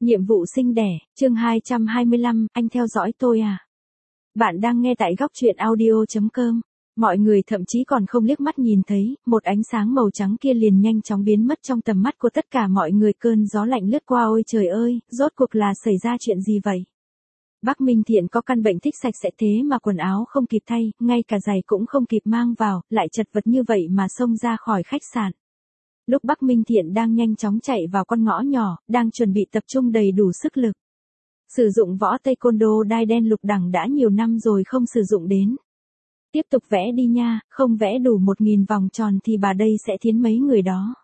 Nhiệm vụ sinh đẻ, chương 225, anh theo dõi tôi à? Bạn đang nghe tại góc truyện audio.com. Mọi người thậm chí còn không liếc mắt nhìn thấy, một ánh sáng màu trắng kia liền nhanh chóng biến mất trong tầm mắt của tất cả mọi người. Cơn gió lạnh lướt qua. Ôi trời ơi, rốt cuộc là xảy ra chuyện gì vậy? Bác Minh Thiện có căn bệnh thích sạch sẽ, thế mà quần áo không kịp thay, ngay cả giày cũng không kịp mang vào, lại chật vật như vậy mà xông ra khỏi khách sạn. Lúc Bác Minh Thiện đang nhanh chóng chạy vào con ngõ nhỏ, đang chuẩn bị tập trung đầy đủ sức lực. Sử dụng võ taekwondo đai đen lục đẳng đã nhiều năm rồi không sử dụng đến. Tiếp tục vẽ đi nha, không vẽ đủ 1000 vòng tròn thì bà đây sẽ thiến mấy người đó.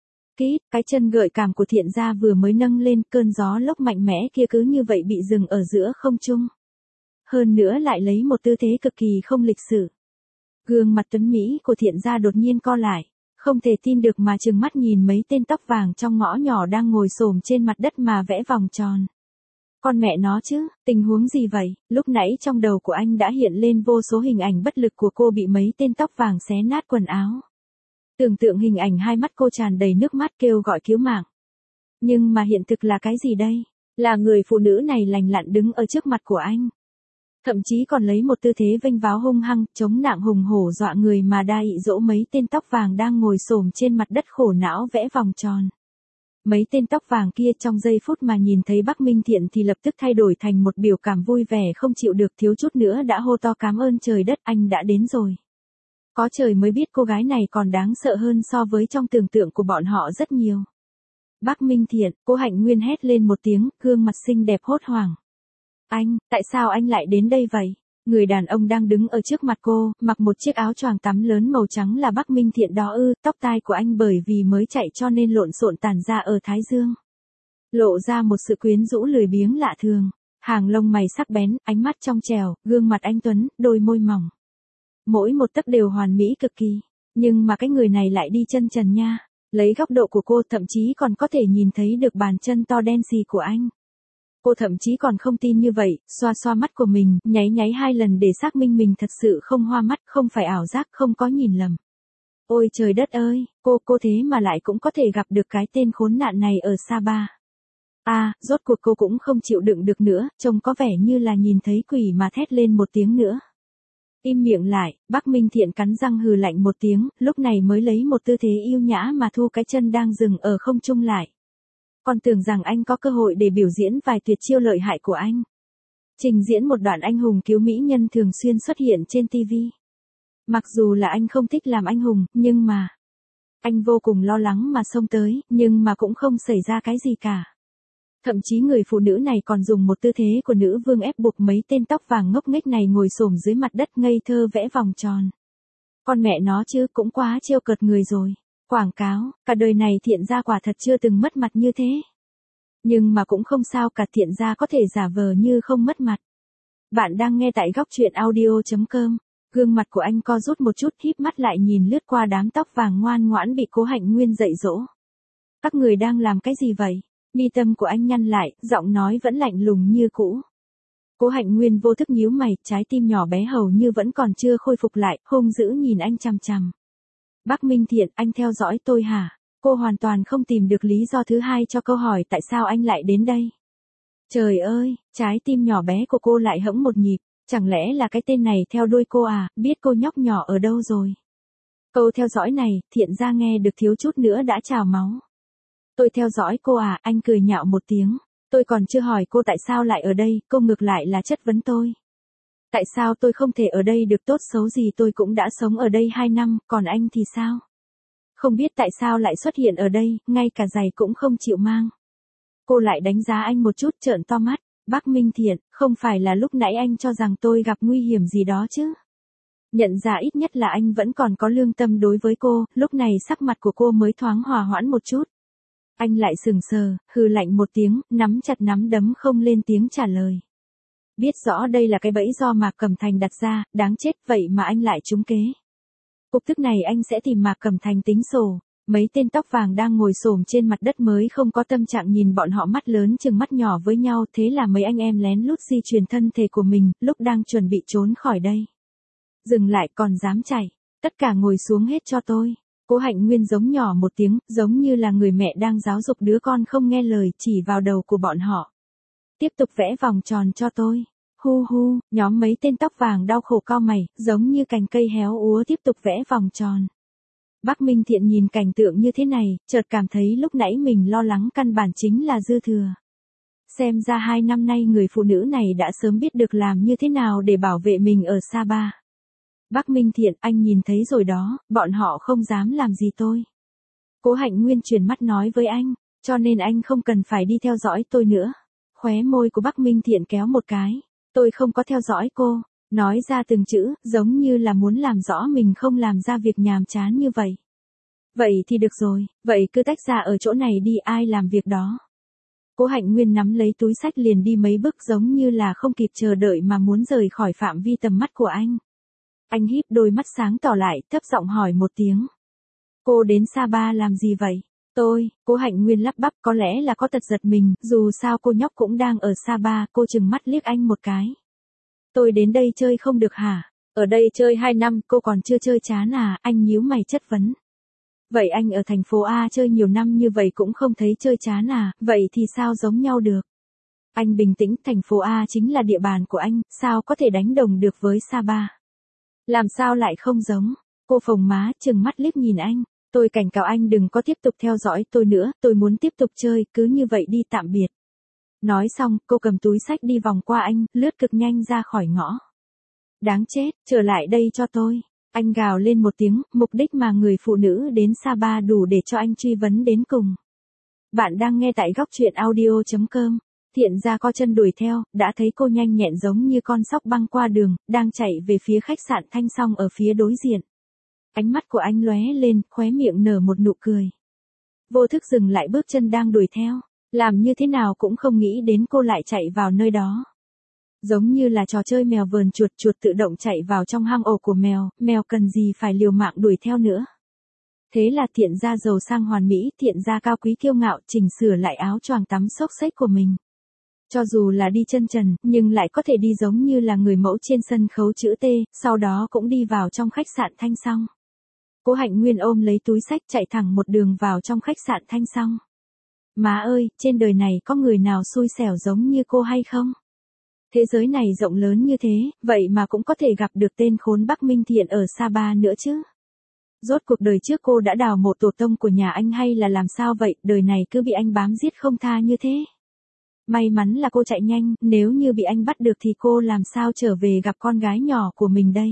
Cái chân gợi cảm của Thiện gia vừa mới nâng lên, cơn gió lốc mạnh mẽ kia cứ như vậy bị dừng ở giữa không trung. Hơn nữa lại lấy một tư thế cực kỳ không lịch sự. Gương mặt tuấn Mỹ của Thiện gia đột nhiên co lại. Không thể tin được mà trừng mắt nhìn mấy tên tóc vàng trong ngõ nhỏ đang ngồi xổm trên mặt đất mà vẽ vòng tròn. Con mẹ nó chứ, tình huống gì vậy? Lúc nãy trong đầu của anh đã hiện lên vô số hình ảnh bất lực của cô bị mấy tên tóc vàng xé nát quần áo. Tưởng tượng hình ảnh hai mắt cô tràn đầy nước mắt kêu gọi cứu mạng. Nhưng mà hiện thực là cái gì đây? Là người phụ nữ này lành lặn đứng ở trước mặt của anh. Thậm chí còn lấy một tư thế vênh váo hung hăng, chống nạng hùng hổ dọa người mà đa ị dỗ mấy tên tóc vàng đang ngồi xổm trên mặt đất khổ não vẽ vòng tròn. Mấy tên tóc vàng kia trong giây phút mà nhìn thấy Bác Minh Thiện thì lập tức thay đổi thành một biểu cảm vui vẻ không chịu được, thiếu chút nữa đã hô to cảm ơn trời đất, anh đã đến rồi. Có trời mới biết cô gái này còn đáng sợ hơn so với trong tưởng tượng của bọn họ rất nhiều. Bác Minh Thiện, cô Hạnh Nguyên hét lên một tiếng, gương mặt xinh đẹp hốt hoảng. Anh, tại sao anh lại đến đây vậy? Người đàn ông đang đứng ở trước mặt cô, mặc một chiếc áo choàng tắm lớn màu trắng là Bác Minh Thiện đó ư? Tóc tai của anh bởi vì mới chạy cho nên lộn xộn tản ra ở thái dương. Lộ ra một sự quyến rũ lười biếng lạ thường. Hàng lông mày sắc bén, ánh mắt trong trẻo, gương mặt anh tuấn, đôi môi mỏng. Mỗi một tấc đều hoàn mỹ cực kỳ. Nhưng mà cái người này lại đi chân trần nha. Lấy góc độ của cô thậm chí còn có thể nhìn thấy được bàn chân to đen xì của anh. Cô thậm chí còn không tin như vậy, xoa xoa mắt của mình, nháy nháy 2 lần để xác minh mình thật sự không hoa mắt, không phải ảo giác, không có nhìn lầm. Ôi trời đất ơi, cô thế mà lại cũng có thể gặp được cái tên khốn nạn này ở Sapa. Rốt cuộc cô cũng không chịu đựng được nữa, trông có vẻ như là nhìn thấy quỷ mà thét lên một tiếng nữa. Im miệng lại, Bác Minh Thiện cắn răng hừ lạnh một tiếng, lúc này mới lấy một tư thế yêu nhã mà thu cái chân đang dừng ở không trung lại. Còn tưởng rằng anh có cơ hội để biểu diễn vài tuyệt chiêu lợi hại của anh. Trình diễn một đoạn anh hùng cứu mỹ nhân thường xuyên xuất hiện trên TV. Mặc dù là anh không thích làm anh hùng, nhưng mà anh vô cùng lo lắng mà xông tới, nhưng mà cũng không xảy ra cái gì cả. Thậm chí người phụ nữ này còn dùng một tư thế của nữ vương ép buộc mấy tên tóc vàng ngốc nghếch này ngồi xổm dưới mặt đất ngây thơ vẽ vòng tròn. Con mẹ nó chứ, cũng quá trêu cợt người rồi. Quảng cáo, cả đời này Thiện gia quả thật chưa từng mất mặt như thế. Nhưng mà cũng không sao cả, Thiện gia có thể giả vờ như không mất mặt. Bạn đang nghe tại góc truyện audio.com. Gương mặt của anh co rút một chút, híp mắt lại nhìn lướt qua đám tóc vàng ngoan ngoãn bị cố Hạnh Nguyên dạy dỗ. Các người đang làm cái gì vậy? Mi tâm của anh nhăn lại, giọng nói vẫn lạnh lùng như cũ. Cố Hạnh Nguyên vô thức nhíu mày, trái tim nhỏ bé hầu như vẫn còn chưa khôi phục lại, hung dữ nhìn anh chằm chằm. Bác Minh Thiện, anh theo dõi tôi hả? Cô hoàn toàn không tìm được lý do thứ hai cho câu hỏi tại sao anh lại đến đây. Trời ơi, trái tim nhỏ bé của cô lại hẫng một nhịp, chẳng lẽ là cái tên này theo đuôi cô à, biết cô nhóc nhỏ ở đâu rồi? Câu theo dõi này, Thiện gia nghe được thiếu chút nữa đã trào máu. Tôi theo dõi cô à, anh cười nhạo một tiếng. Tôi còn chưa hỏi cô tại sao lại ở đây, cô ngược lại là chất vấn tôi. Tại sao tôi không thể ở đây được, tốt xấu gì tôi cũng đã sống ở đây 2 năm, còn anh thì sao? Không biết tại sao lại xuất hiện ở đây, ngay cả giày cũng không chịu mang. Cô lại đánh giá anh một chút, trợn to mắt. Bác Minh Thiện, không phải là lúc nãy anh cho rằng tôi gặp nguy hiểm gì đó chứ? Nhận ra ít nhất là anh vẫn còn có lương tâm đối với cô, lúc này sắc mặt của cô mới thoáng hòa hoãn một chút. Anh lại sừng sờ, hừ lạnh một tiếng, nắm chặt nắm đấm không lên tiếng trả lời. Biết rõ đây là cái bẫy do Mạc Cẩm Thành đặt ra, đáng chết, vậy mà anh lại trúng kế. Cục tức này anh sẽ tìm Mạc Cẩm Thành tính sổ. Mấy tên tóc vàng đang ngồi xổm trên mặt đất mới không có tâm trạng nhìn bọn họ mắt lớn chừng mắt nhỏ với nhau, thế là mấy anh em lén lút di chuyển thân thể của mình, lúc đang chuẩn bị trốn khỏi đây. Dừng lại, còn dám chạy, tất cả ngồi xuống hết cho tôi. Cố Hạnh Nguyên giống nhỏ một tiếng, giống như là người mẹ đang giáo dục đứa con không nghe lời, chỉ vào đầu của bọn họ. Tiếp tục vẽ vòng tròn cho tôi. Hu hu, nhóm mấy tên tóc vàng đau khổ cau mày, giống như cành cây héo úa tiếp tục vẽ vòng tròn. Bắc Minh Thiện nhìn cảnh tượng như thế này, chợt cảm thấy lúc nãy mình lo lắng căn bản chính là dư thừa. Xem ra 2 năm nay người phụ nữ này đã sớm biết được làm như thế nào để bảo vệ mình ở Sapa. Bắc Minh Thiện, anh nhìn thấy rồi đó, bọn họ không dám làm gì tôi. Cố Hạnh Nguyên chuyển mắt nói với anh, cho nên anh không cần phải đi theo dõi tôi nữa. Khóe môi của Bắc Minh Thiện kéo một cái, tôi không có theo dõi cô, nói ra từng chữ, giống như là muốn làm rõ mình không làm ra việc nhàm chán như vậy. Vậy thì được rồi, vậy cứ tách ra ở chỗ này đi, ai làm việc đó. Cố Hạnh Nguyên nắm lấy túi xách liền đi mấy bước giống như là không kịp chờ đợi mà muốn rời khỏi phạm vi tầm mắt của anh. Anh híp đôi mắt sáng tỏ lại, thấp giọng hỏi một tiếng. Cô đến Sapa làm gì vậy? Cố Hạnh Nguyên lắp bắp, có lẽ là có tật giật mình, dù sao cô nhóc cũng đang ở Sapa, cô chừng mắt liếc anh một cái. Tôi đến đây chơi không được hả? Ở đây chơi 2 năm, cô còn chưa chơi chán à? Anh nhíu mày chất vấn. Vậy anh ở thành phố A chơi nhiều năm như vậy cũng không thấy chơi chán à? Vậy thì sao giống nhau được? Anh bình tĩnh, thành phố A chính là địa bàn của anh, sao có thể đánh đồng được với Sapa? Làm sao lại không giống? Cô phồng má, trừng mắt liếc nhìn anh. Tôi cảnh cáo anh đừng có tiếp tục theo dõi tôi nữa, tôi muốn tiếp tục chơi, cứ như vậy đi, tạm biệt. Nói xong, cô cầm túi xách đi vòng qua anh, lướt cực nhanh ra khỏi ngõ. Đáng chết, trở lại đây cho tôi. Anh gào lên một tiếng, mục đích mà người phụ nữ đến Sapa đủ để cho anh truy vấn đến cùng. Bạn đang nghe tại góc truyện audio.com. Thiện ra co chân đuổi theo, đã thấy cô nhanh nhẹn giống như con sóc băng qua đường, đang chạy về phía khách sạn Thanh Song ở phía đối diện. Ánh mắt của anh lóe lên, khóe miệng nở một nụ cười. Vô thức dừng lại bước chân đang đuổi theo, làm như thế nào cũng không nghĩ đến cô lại chạy vào nơi đó. Giống như là trò chơi mèo vờn chuột, chuột tự động chạy vào trong hang ổ của mèo, mèo cần gì phải liều mạng đuổi theo nữa. Thế là Thiện gia giàu sang hoàn mỹ, Thiện gia cao quý kiêu ngạo, chỉnh sửa lại áo choàng tắm xốc xếch của mình. Cho dù là đi chân trần, nhưng lại có thể đi giống như là người mẫu trên sân khấu chữ T, sau đó cũng đi vào trong khách sạn Thanh Song. Cố Hạnh Nguyên ôm lấy túi xách chạy thẳng một đường vào trong khách sạn Thanh Song. Má ơi, trên đời này có người nào xui xẻo giống như cô hay không? Thế giới này rộng lớn như thế, vậy mà cũng có thể gặp được tên khốn Bắc Minh Thiện ở Sapa nữa chứ. Rốt cuộc đời trước cô đã đào mộ tổ tông của nhà anh hay là làm sao vậy, đời này cứ bị anh bám giết không tha như thế. May mắn là cô chạy nhanh, nếu như bị anh bắt được thì cô làm sao trở về gặp con gái nhỏ của mình đây.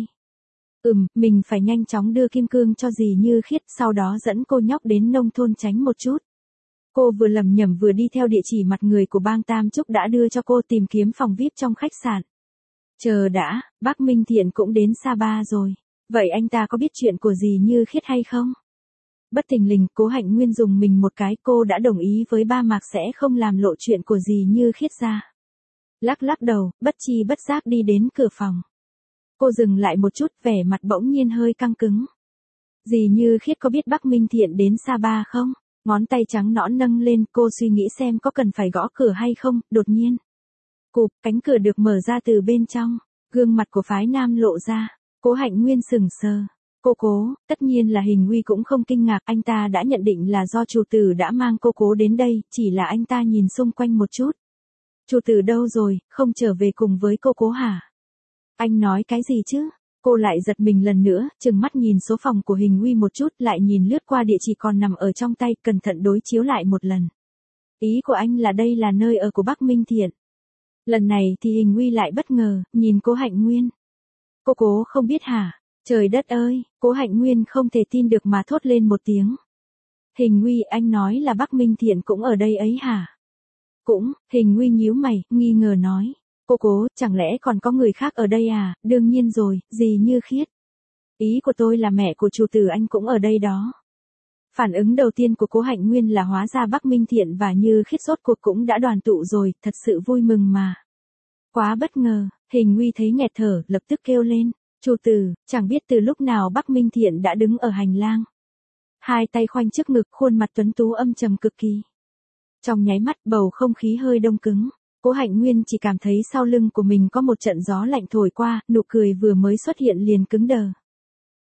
Mình phải nhanh chóng đưa kim cương cho dì Như Khiết, sau đó dẫn cô nhóc đến nông thôn tránh một chút. Cô vừa lẩm nhẩm vừa đi theo địa chỉ mặt người của bang Tam Trúc đã đưa cho cô tìm kiếm phòng VIP trong khách sạn. Chờ đã, Bắc Minh Thiện cũng đến Sapa rồi. Vậy anh ta có biết chuyện của dì Như Khiết hay không? Bất thình lình, Cố Hạnh Nguyên dùng mình một cái, cô đã đồng ý với ba Mạc sẽ không làm lộ chuyện của dì Như Khiết ra. Lắc lắc đầu, bất chi bất giác đi đến cửa phòng. Cô dừng lại một chút, vẻ mặt bỗng nhiên hơi căng cứng. Dì Như Khiết có biết Bắc Minh Thiện đến Sapa không? Ngón tay trắng nõn nâng lên, cô suy nghĩ xem có cần phải gõ cửa hay không, đột nhiên. Cụp, cánh cửa được mở ra từ bên trong, gương mặt của phái nam lộ ra. Cố Hạnh Nguyên sững sờ. Cố, tất nhiên là Hình Uy cũng không kinh ngạc, anh ta đã nhận định là do chủ tử đã mang Cố đến đây, chỉ là anh ta nhìn xung quanh một chút. Chủ tử đâu rồi, không trở về cùng với Cố hả? Anh nói cái gì chứ? Cô lại giật mình lần nữa, trừng mắt nhìn số phòng của Hình Uy một chút, lại nhìn lướt qua địa chỉ còn nằm ở trong tay, cẩn thận đối chiếu lại một lần. Ý của anh là đây là nơi ở của Bắc Minh Thiện. Lần này thì Hình Uy lại bất ngờ, nhìn Cố Hạnh Nguyên. Cố không biết hả? Trời đất ơi, Cố Hạnh Nguyên không thể tin được mà thốt lên một tiếng. Hình Uy, anh nói là Bắc Minh Thiện cũng ở đây ấy hả? Cũng, Hình Uy nhíu mày, nghi ngờ nói. Cố, chẳng lẽ còn có người khác ở đây à? Đương nhiên rồi, dì Như Khiết. Ý của tôi là mẹ của chủ tử anh cũng ở đây đó. Phản ứng đầu tiên của Cố Hạnh Nguyên là hóa ra Bắc Minh Thiện và Như Khiết rốt cuộc cũng đã đoàn tụ rồi, thật sự vui mừng mà. Quá bất ngờ, Hình Uy thấy nghẹt thở, lập tức kêu lên. Chủ tử, chẳng biết từ lúc nào Bắc Minh Thiện đã đứng ở hành lang. Hai tay khoanh trước ngực, khuôn mặt tuấn tú âm trầm cực kỳ. Trong nháy mắt bầu không khí hơi đông cứng. Cố Hạnh Nguyên chỉ cảm thấy sau lưng của mình có một trận gió lạnh thổi qua, nụ cười vừa mới xuất hiện liền cứng đờ.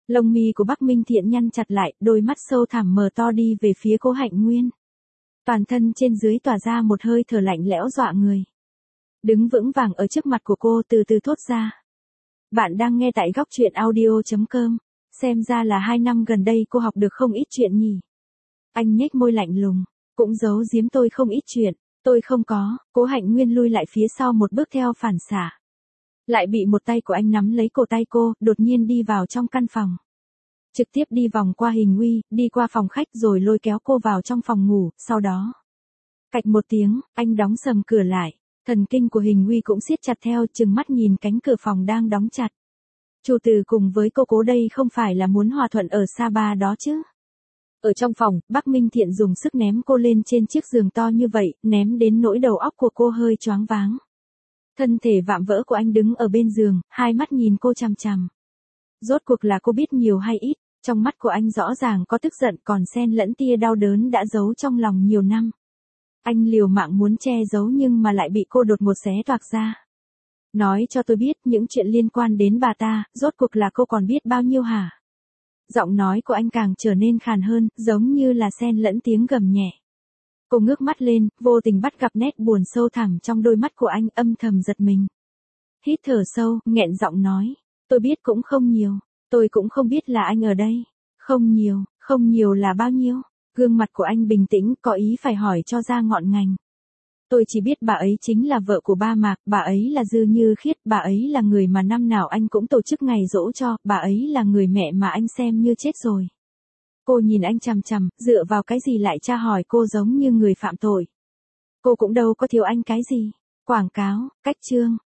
Lông mi của Bắc Minh Thiện nhăn chặt lại, đôi mắt sâu thẳm mờ to đi về phía Cố Hạnh Nguyên. Toàn thân trên dưới tỏa ra một hơi thở lạnh lẽo dọa người. Đứng vững vàng ở trước mặt của cô từ từ thốt ra. Bạn đang nghe tại góc truyện audio.com. Xem ra là 2 năm gần đây cô học được không ít chuyện nhỉ. Anh nhếch môi lạnh lùng. Cũng giấu giếm tôi không ít chuyện. Tôi không có. Cố Hạnh Nguyên lui lại phía sau một bước theo phản xạ. Lại bị một tay của anh nắm lấy cổ tay cô, đột nhiên đi vào trong căn phòng. Trực tiếp đi vòng qua Hình Uy, đi qua phòng khách rồi lôi kéo cô vào trong phòng ngủ, sau đó. Cạch một tiếng, anh đóng sầm cửa lại. Thần kinh của Hình Uy cũng siết chặt theo, trừng mắt nhìn cánh cửa phòng đang đóng chặt. Chu Từ cùng với cô Cố đây không phải là muốn hòa thuận ở Sapa đó chứ. Ở trong phòng, Bắc Minh Thiện dùng sức ném cô lên trên chiếc giường to như vậy, ném đến nỗi đầu óc của cô hơi choáng váng. Thân thể vạm vỡ của anh đứng ở bên giường, hai mắt nhìn cô chằm chằm. Rốt cuộc là cô biết nhiều hay ít, trong mắt của anh rõ ràng có tức giận còn xen lẫn tia đau đớn đã giấu trong lòng nhiều năm. Anh liều mạng muốn che giấu nhưng mà lại bị cô đột ngột xé toạc ra. Nói cho tôi biết những chuyện liên quan đến bà ta, rốt cuộc là cô còn biết bao nhiêu hả? Giọng nói của anh càng trở nên khàn hơn, giống như là xen lẫn tiếng gầm nhẹ. Cô ngước mắt lên, vô tình bắt gặp nét buồn sâu thẳm trong đôi mắt của anh, âm thầm giật mình. Hít thở sâu, nghẹn giọng nói. Tôi biết cũng không nhiều. Tôi cũng không biết là anh ở đây. Không nhiều là bao nhiêu? Gương mặt của anh bình tĩnh, có ý phải hỏi cho ra ngọn ngành. Tôi chỉ biết bà ấy chính là vợ của ba Mạc, bà ấy là Dư Như Khiết, bà ấy là người mà năm nào anh cũng tổ chức ngày giỗ cho, bà ấy là người mẹ mà anh xem như chết rồi. Cô nhìn anh chằm chằm, dựa vào cái gì lại tra hỏi cô giống như người phạm tội. Cô cũng đâu có thiếu anh cái gì. Quảng cáo, cách chương,